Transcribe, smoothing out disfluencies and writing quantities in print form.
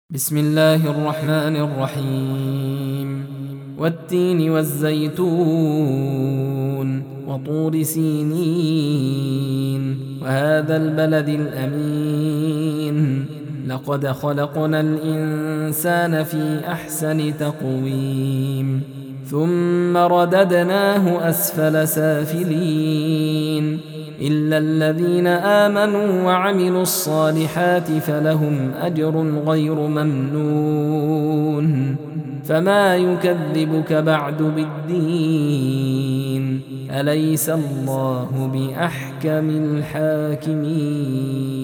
بسم الله الرحمن الرحيم والتين والزيتون وطور سينين وهذا البلد الأمين لقد خلقنا الإنسان في أحسن تقويم ثم رددناه أسفل سافلين إلا الذين آمنوا وعملوا الصالحات فلهم أجر غير ممنون فما يكذبك بعد بالدين أليس الله بأحكم الحاكمين.